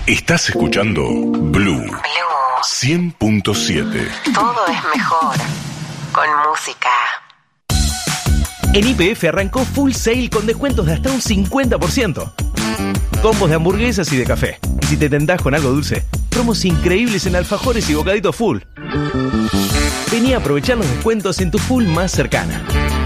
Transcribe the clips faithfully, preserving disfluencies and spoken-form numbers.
Estás escuchando Blue, Blue cien punto siete. Todo es mejor con música. En Y P F arrancó Full Sale con descuentos de hasta un cincuenta por ciento. Combos de hamburguesas y de café. Y si te tentás con algo dulce, promos increíbles en alfajores y bocaditos Full. Vení a aprovechar los descuentos en tu Full más cercana.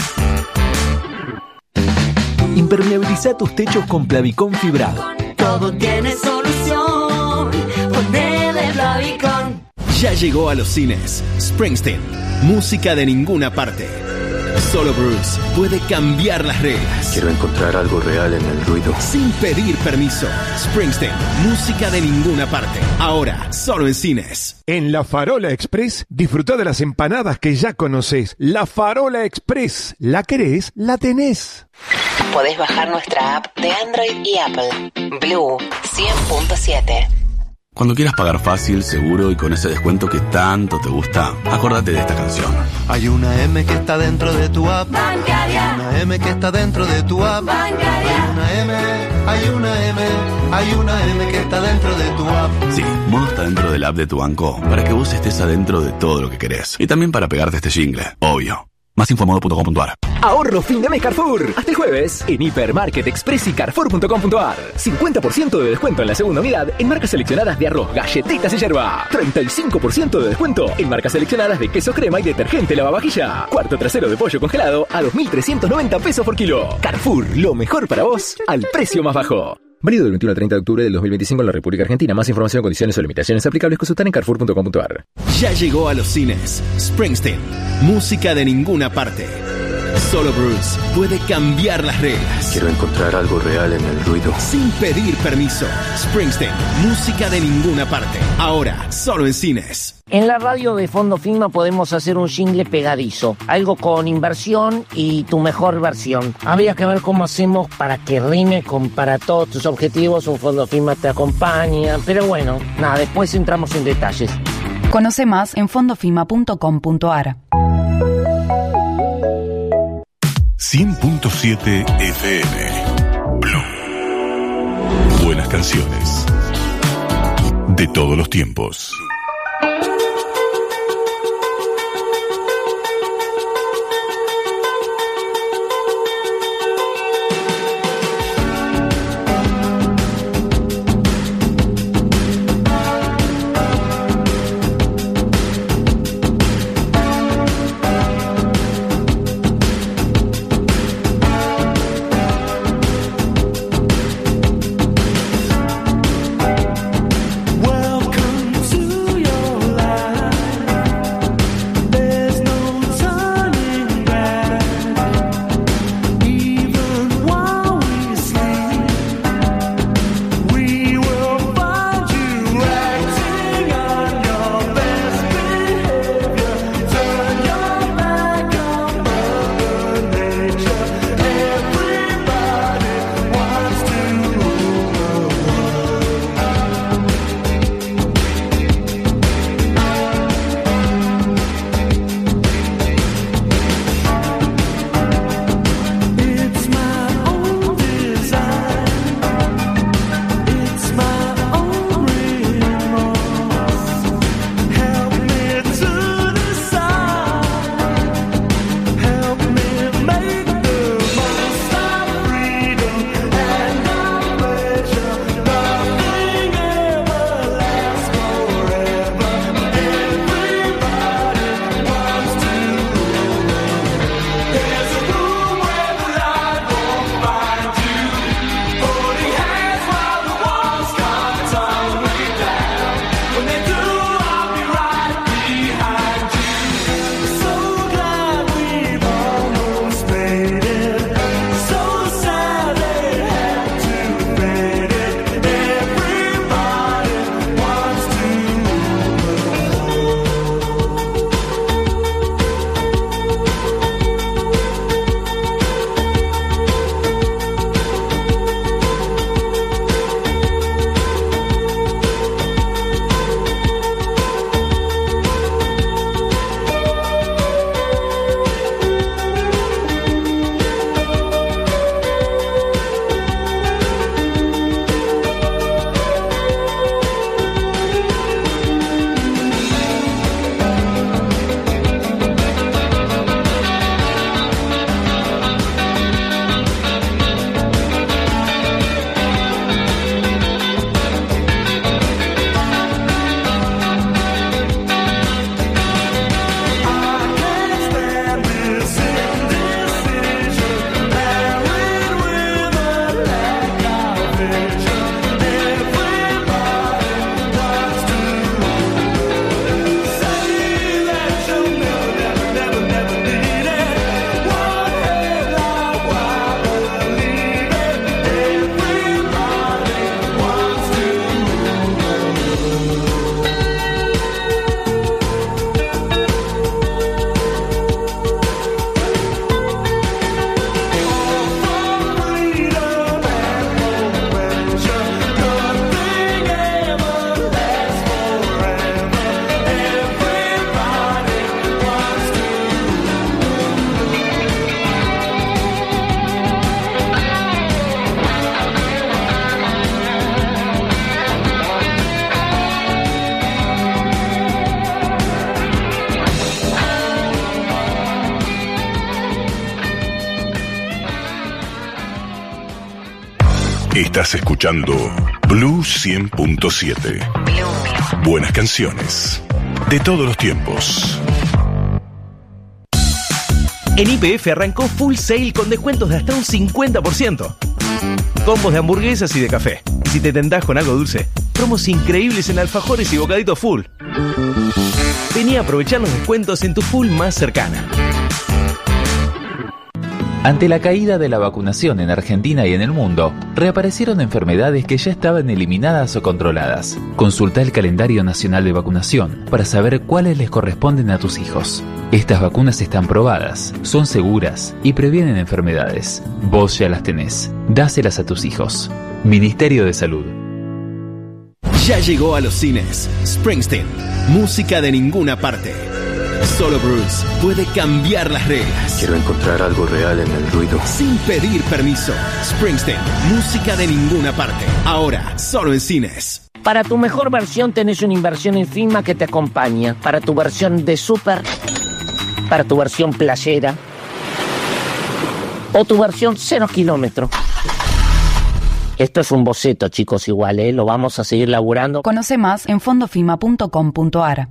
Impermeabiliza tus techos con Plavicón fibrado. Todo tiene solución. Ponele Plavicón. Ya llegó a los cines Springsteen, música de ninguna parte. Solo Bruce puede cambiar las reglas. Quiero encontrar algo real en el ruido. Sin pedir permiso. Springsteen, música de ninguna parte. Ahora, solo en cines. En La Farola Express, disfruta de las empanadas que ya conoces. La Farola Express. ¿La querés? La tenés. Podés bajar nuestra app de Android y Apple. Blue cien punto siete. Cuando quieras pagar fácil, seguro y con ese descuento que tanto te gusta, acórdate de esta canción. Hay una M que está dentro de tu app bancaria. Hay una M que está dentro de tu app bancaria. Hay una M, hay una M, hay una M que está dentro de tu app. Sí, Modo está dentro del app de tu banco, para que vos estés adentro de todo lo que querés. Y también para pegarte este jingle, obvio. Más info modo punto com punto a r. Ahorro fin de mes Carrefour. Hasta el jueves en Hipermarket Express y Carrefour punto com punto a r. cincuenta por ciento de descuento en la segunda unidad en marcas seleccionadas de arroz, galletitas y yerba. treinta y cinco por ciento de descuento en marcas seleccionadas de queso crema y detergente lavavajilla. Cuarto trasero de pollo congelado a dos mil trescientos noventa pesos por kilo. Carrefour, lo mejor para vos al precio más bajo. Válido del veintiuno al treinta de octubre del dos mil veinticinco en la República Argentina. Más información, condiciones o limitaciones aplicables consultar en Carrefour punto com punto a r. Ya llegó a los cines Springsteen, música de ninguna parte. Solo Bruce puede cambiar las reglas. Quiero encontrar algo real en el ruido. Sin pedir permiso. Springsteen, música de ninguna parte. Ahora, solo en cines. En la radio de Fondo Fima podemos hacer un jingle pegadizo, algo con inversión y tu mejor versión. Habría que ver cómo hacemos para que rime con para todos tus objetivos, un Fondo Fima te acompaña, pero bueno, nada, después entramos en detalles. Conoce más en fondofima punto com punto a r. cien punto siete F M. Blue. Buenas canciones. De todos los tiempos. Welcome to Estás escuchando Blue cien punto siete. Buenas canciones de todos los tiempos. En Y P F arrancó Full Sail con descuentos de hasta un cincuenta por ciento. Combos de hamburguesas y de café. Y si te tentás con algo dulce, promos increíbles en alfajores y bocaditos Full. Vení a aprovechar los descuentos en tu Full más cercana. Ante la caída de la vacunación en Argentina y en el mundo, reaparecieron enfermedades que ya estaban eliminadas o controladas. Consulta el calendario nacional de vacunación para saber cuáles les corresponden a tus hijos. Estas vacunas están probadas, son seguras y previenen enfermedades. Vos ya las tenés. Dáselas a tus hijos. Ministerio de Salud. Ya llegó a los cines Springsteen, música de ninguna parte. Solo Bruce puede cambiar las reglas. Quiero encontrar algo real en el ruido. Sin pedir permiso. Springsteen, música de ninguna parte. Ahora, solo en cines. Para tu mejor versión tenés una inversión en Fima que te acompaña. Para tu versión de Super, para tu versión playera o tu versión cero kilómetro. Esto es un boceto, chicos, igual, ¿eh? Lo vamos a seguir laburando. Conoce más en fondofima punto com punto a r.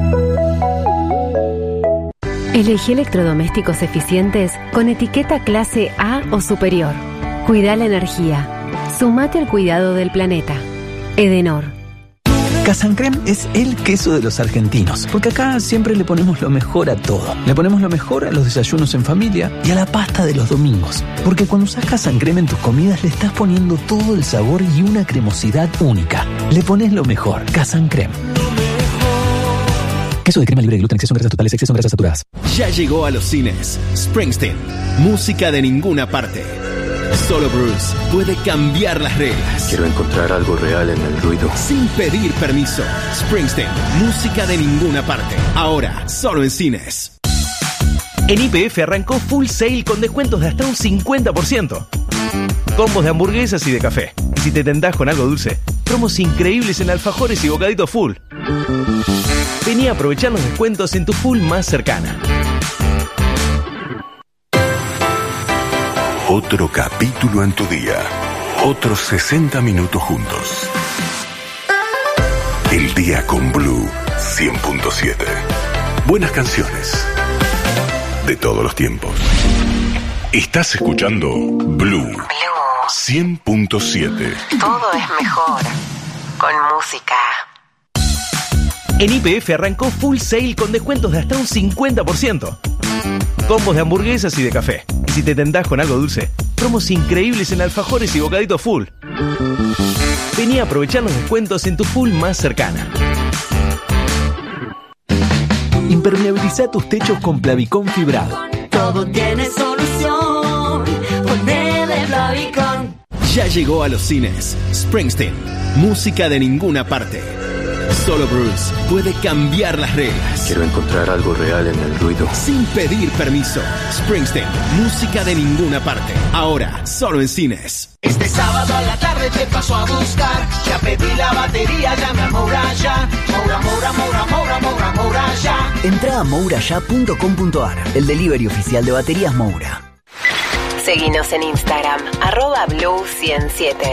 Elegí electrodomésticos eficientes con etiqueta clase A o superior. Cuida la energía. Sumate al cuidado del planeta. Edenor. Casancrem es el queso de los argentinos, porque acá siempre le ponemos lo mejor a todo. Le ponemos lo mejor a los desayunos en familia y a la pasta de los domingos. Porque cuando usas Casancrem en tus comidas le estás poniendo todo el sabor y una cremosidad única. Le pones lo mejor. Casancrem. Queso de crema libre de gluten, exceso en grasas totales, exceso en grasas saturadas. Ya llegó a los cines Springsteen, música de ninguna parte. Solo Bruce puede cambiar las reglas. Quiero encontrar algo real en el ruido. Sin pedir permiso. Springsteen, música de ninguna parte. Ahora, solo en cines. En Y P F arrancó Full Sail con descuentos de hasta un cincuenta por ciento. Combos de hamburguesas y de café. Y si te tentás con algo dulce, promos increíbles en alfajores y bocaditos Full. Vení a aprovechar los descuentos en tu Full más cercana. Otro capítulo en tu día. Otros sesenta minutos juntos. El día con Blue cien punto siete. Buenas canciones de todos los tiempos. Estás escuchando Blue cien punto siete. Todo es mejor con música. En Y P F arrancó Full Sail con descuentos de hasta un cincuenta por ciento. Combos de hamburguesas y de café. Y si te tentás con algo dulce, promos increíbles en alfajores y bocaditos Full. Vení a aprovechar los descuentos en tu Full más cercana. Impermeabiliza tus techos con Plavicón fibrado. Todo tiene solución. Ponele Plavicón. Ya llegó a los cines Springsteen, música de ninguna parte. Solo Bruce puede cambiar las reglas. Quiero encontrar algo real en el ruido. Sin pedir permiso. Springsteen, música de ninguna parte. Ahora, solo en cines. Este sábado a la tarde te paso a buscar. Ya pedí la batería, llame a Moura ya. Moura, Moura, Moura, Moura, Moura, Moura ya. Entra a moura ya punto com punto a r, el delivery oficial de baterías Moura. Seguinos en Instagram, arroba Blue ciento siete.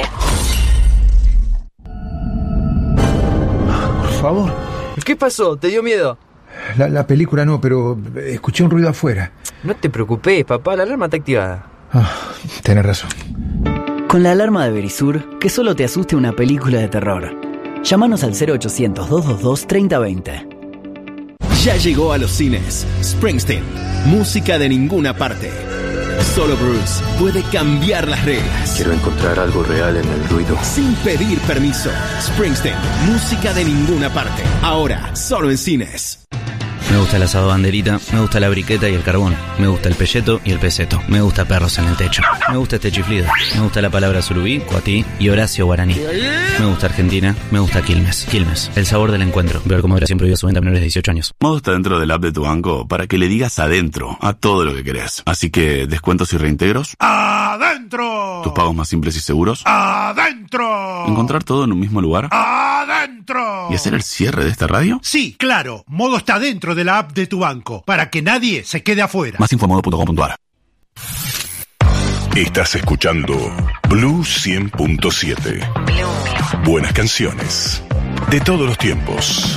Por favor. ¿Qué pasó? ¿Te dio miedo? La, la película no, pero escuché un ruido afuera. No te preocupes, papá, la alarma está activada. Ah, tenés razón. Con la alarma de Verisur, que solo te asuste una película de terror. Llámanos al cero ochocientos, doscientos veintidós, treinta veinte. Ya llegó a los cines Springsteen, música de ninguna parte. Solo Bruce puede cambiar las reglas. Quiero encontrar algo real en el ruido. Sin pedir permiso. Springsteen, música de ninguna parte. Ahora, solo en cines. Me gusta el asado banderita, me gusta la briqueta y el carbón, me gusta el pelleto y el peseto, me gusta perros en el techo, me gusta este chiflido, me gusta la palabra surubí, cuatí y Horacio Guaraní. Me gusta Argentina, me gusta Quilmes. Quilmes, el sabor del encuentro. Ver cómo Horacio prohíbe su venta a menores de dieciocho años. Modo está dentro del app de tu banco para que le digas adentro a todo lo que querés. Así que, descuentos y reintegros. ¡Adentro! Tus pagos más simples y seguros. ¡Adentro! Encontrar todo en un mismo lugar. ¡Adentro! ¿Y hacer el cierre de esta radio? Sí, claro. Modo está dentro de la app de tu banco, para que nadie se quede afuera. Más info modo punto com punto a r. Estás escuchando Blue cien punto siete. Buenas canciones de todos los tiempos.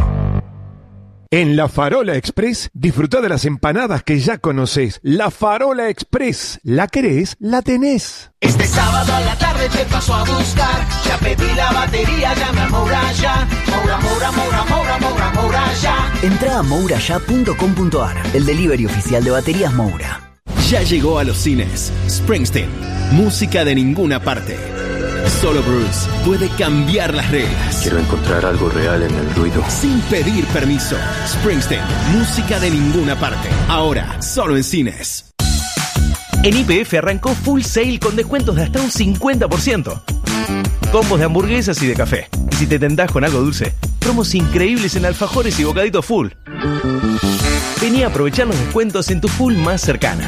En La Farola Express, disfruta de las empanadas que ya conoces. La Farola Express, ¿la querés? La tenés. Este sábado a la tarde te paso a buscar. Ya pedí la batería, llama a Moura ya. Moura, Moura, Moura, Moura, Moura, Moura ya. Entra a moura ya punto com punto a r, el delivery oficial de baterías Moura. Ya llegó a los cines Springsteen, música de ninguna parte. Solo Bruce puede cambiar las reglas. Quiero encontrar algo real en el ruido. Sin pedir permiso. Springsteen, música de ninguna parte. Ahora, solo en cines. En Y P F arrancó Full Sail con descuentos de hasta un cincuenta por ciento. Combos de hamburguesas y de café. Y si te tentás con algo dulce, promos increíbles en alfajores y bocaditos full. Vení a aprovechar los descuentos en tu full más cercana.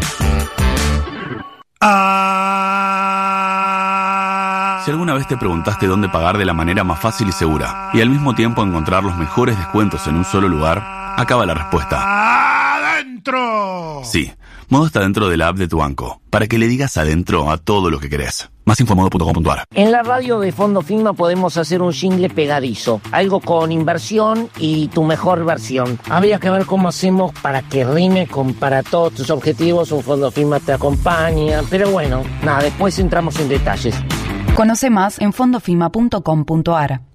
Si alguna vez te preguntaste dónde pagar de la manera más fácil y segura y al mismo tiempo encontrar los mejores descuentos en un solo lugar, acaba la respuesta. ¡Adentro! Sí, Modo está dentro de la app de tu banco, para que le digas adentro a todo lo que querés. Más info en modo punto com punto a r. En la radio de Fondo Fima podemos hacer un jingle pegadizo, algo con inversión y tu mejor versión. Habría que ver cómo hacemos para que rime con para todos tus objetivos, un Fondo Fima te acompaña, pero bueno, nada, después entramos en detalles. Conoce más en fondofima punto com punto a r.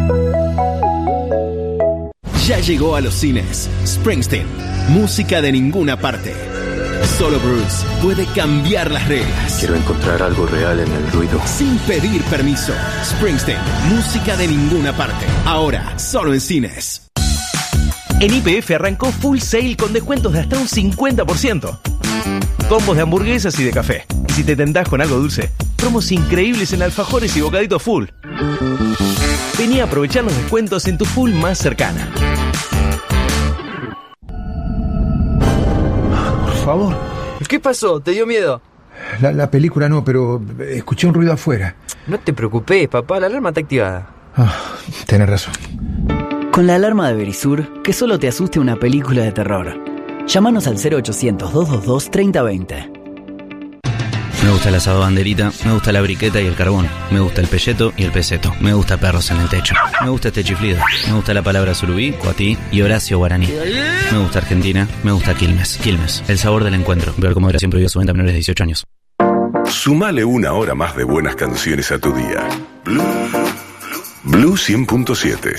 Ya llegó a los cines Springsteen, música de ninguna parte. Solo Bruce puede cambiar las reglas. Quiero encontrar algo real en el ruido. Sin pedir permiso. Springsteen, música de ninguna parte. Ahora, solo en cines. En Y P F arrancó Full Sail con descuentos de hasta un cincuenta por ciento. Combos de hamburguesas y de café. Y si te tentás con algo dulce, promos increíbles en alfajores y bocaditos full. Vení a aprovechar los descuentos en tu full más cercana. Por favor. ¿Qué pasó? ¿Te dio miedo? La, la película no, pero escuché un ruido afuera. No te preocupes, papá, la alarma está activada. Ah, tenés razón. Con la alarma de Verisur, que solo te asuste una película de terror. Llámanos al cero ochocientos, dos dos dos, treinta veinte. Me gusta el asado banderita, me gusta la briqueta y el carbón, me gusta el pelleto y el peseto, me gusta perros en el techo, me gusta este chiflido, me gusta la palabra surubí, cuatí y Horacio guaraní. Me gusta Argentina, me gusta Quilmes, Quilmes, el sabor del encuentro. Ver cómo era siempre vivo su venta a menores de dieciocho años. Sumale una hora más de buenas canciones a tu día. Blue, Blue cien punto siete.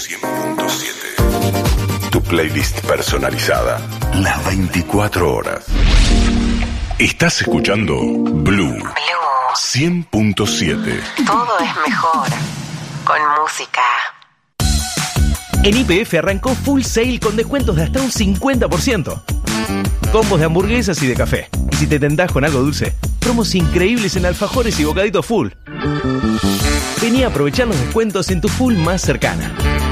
Tu playlist personalizada las veinticuatro horas. Estás escuchando Blue, Blue cien punto siete. Todo es mejor con música. En Y P F arrancó Full Sail con descuentos de hasta un cincuenta por ciento. Combos de hamburguesas y de café. Y si te tentás con algo dulce, promos increíbles en alfajores y bocaditos full. Vení a aprovechar los descuentos en tu full más cercana.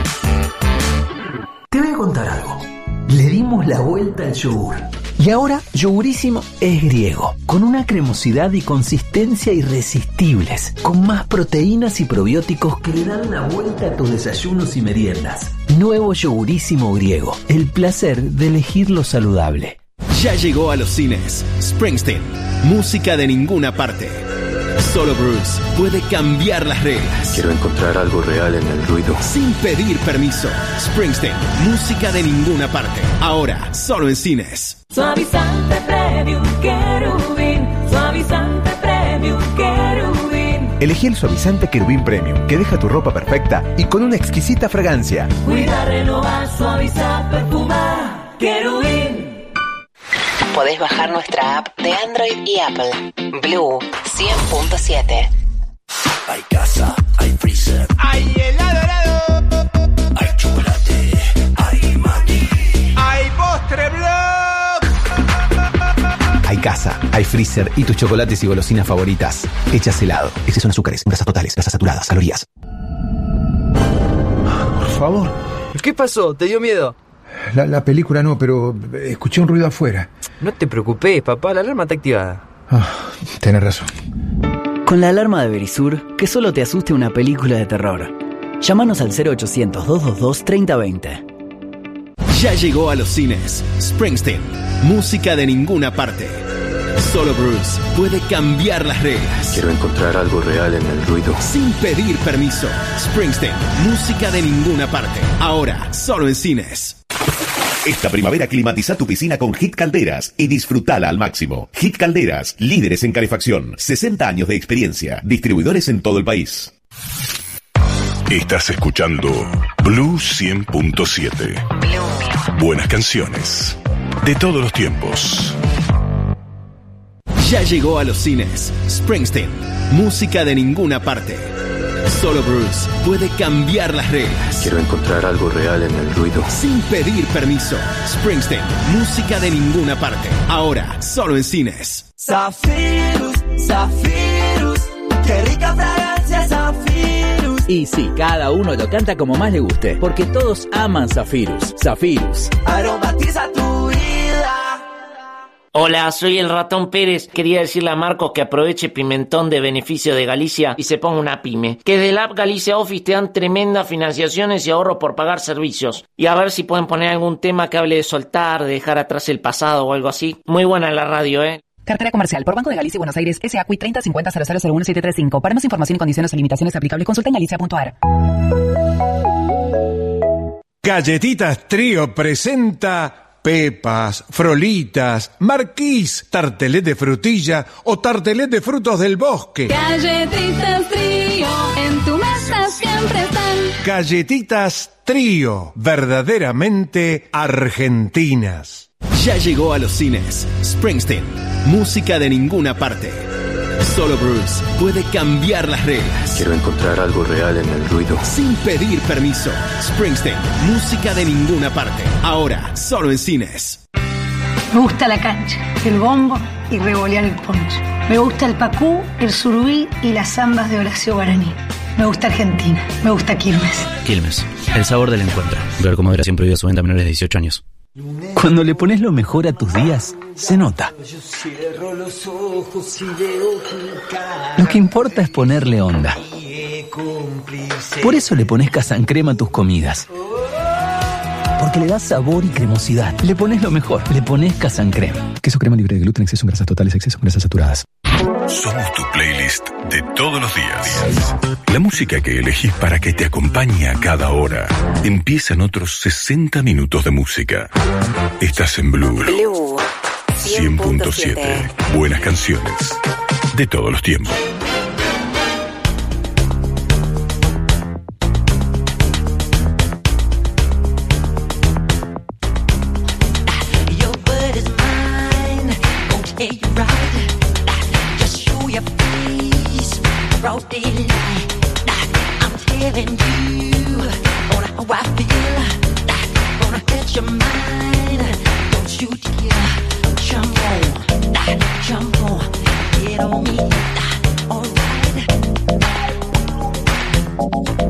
Te voy a contar algo. Le dimos la vuelta al yogur. Y ahora, Yogurísimo es griego, con una cremosidad y consistencia irresistibles, con más proteínas y probióticos que le dan la vuelta a tus desayunos y meriendas. Nuevo Yogurísimo griego, el placer de elegir lo saludable. Ya llegó a los cines Springsteen, música de ninguna parte. Solo Bruce puede cambiar las reglas. Quiero encontrar algo real en el ruido. Sin pedir permiso. Springsteen, música de ninguna parte. Ahora, solo en cines. Suavizante Premium Querubín, suavizante Premium Querubín. Elegí el suavizante Querubín Premium, que deja tu ropa perfecta y con una exquisita fragancia. Cuida, renovar, suavizar, perfumar, Querubín. Podés bajar nuestra app de Android y Apple. Blue cien punto siete. Hay casa, hay freezer, ¡Hay helado, helado! hay chocolate, hay maní. ¡Hay postre blog! Hay casa, hay freezer y tus chocolates y golosinas favoritas. Hechas helado. Exceso en azúcares, grasas totales, grasas saturadas, calorías. Por favor. ¿Qué pasó? ¿Te dio miedo? La, la película no, pero escuché un ruido afuera. No te preocupes, papá, la alarma está activada. Ah, tenés razón. Con la alarma de Verisur, que solo te asuste una película de terror. Llámanos al cero ochocientos, dos dos dos, treinta veinte. Ya llegó a los cines Springsteen, música de ninguna parte. Solo Bruce puede cambiar las reglas. Quiero encontrar algo real en el ruido. Sin pedir permiso. Springsteen, música de ninguna parte. Ahora, solo en cines. Esta primavera climatiza tu piscina con Hit Calderas y disfrutala al máximo. Hit Calderas, líderes en calefacción. sesenta años de experiencia. Distribuidores en todo el país. Estás escuchando Blue cien punto siete. Buenas canciones de todos los tiempos. Ya llegó a los cines. Springsteen, música de ninguna parte. Solo Bruce puede cambiar las reglas. Quiero encontrar algo real en el ruido. Sin pedir permiso. Springsteen, música de ninguna parte. Ahora, solo en cines. Zafirus, Zafirus, qué rica fragancia Zafirus. Y sí, cada uno lo canta como más le guste, porque todos aman Zafirus. Zafirus. Aromatiza tu vida. Hola, soy el Ratón Pérez. Quería decirle a Marcos que aproveche Pimentón de beneficio de Galicia y se ponga una pyme. Que de la app Galicia Office te dan tremendas financiaciones y ahorro por pagar servicios. Y a ver si pueden poner algún tema que hable de soltar, de dejar atrás el pasado o algo así. Muy buena la radio, ¿eh? Cartera comercial por Banco de Galicia y Buenos Aires, S A C U I treinta cincuenta cero cero cero uno siete tres cinco. Para más información y condiciones o limitaciones aplicables, consulta en galicia punto a r. Galletitas Trío presenta pepas, frolitas, marquís, tartelet de frutilla o tartelet de frutos del bosque. Galletitas Trío, en tu mesa siempre están. Galletitas Trío, verdaderamente argentinas. Ya llegó a los cines. Springsteen, música de ninguna parte. Solo Bruce puede cambiar las reglas. Quiero encontrar algo real en el ruido. Sin pedir permiso. Springsteen, música de ninguna parte. Ahora, solo en cines. Me gusta la cancha, el bombo y revolear el poncho. Me gusta el pacú, el surubí y las zambas de Horacio Guaraní. Me gusta Argentina, me gusta Quilmes. Quilmes, el sabor del encuentro. Ver cómo era siempre prohibido su venta a menores de dieciocho años. Cuando le pones lo mejor a tus días, se nota. Lo que importa es ponerle onda. Por eso le pones Casancrema a tus comidas. Porque le da sabor y cremosidad. Le pones lo mejor, le pones Casancrema. Queso crema libre de gluten, exceso en grasas totales, exceso en grasas saturadas. Somos tu playlist de todos los días. La música que elegís para que te acompañe a cada hora. Empiezan otros sesenta minutos de música. Estás en Blue. Blue cien punto siete. Buenas canciones de todos los tiempos. broad daylight. I'm telling you on how I feel. Gonna hit your mind. Don't you dare jump on, jump on, get on me. All right.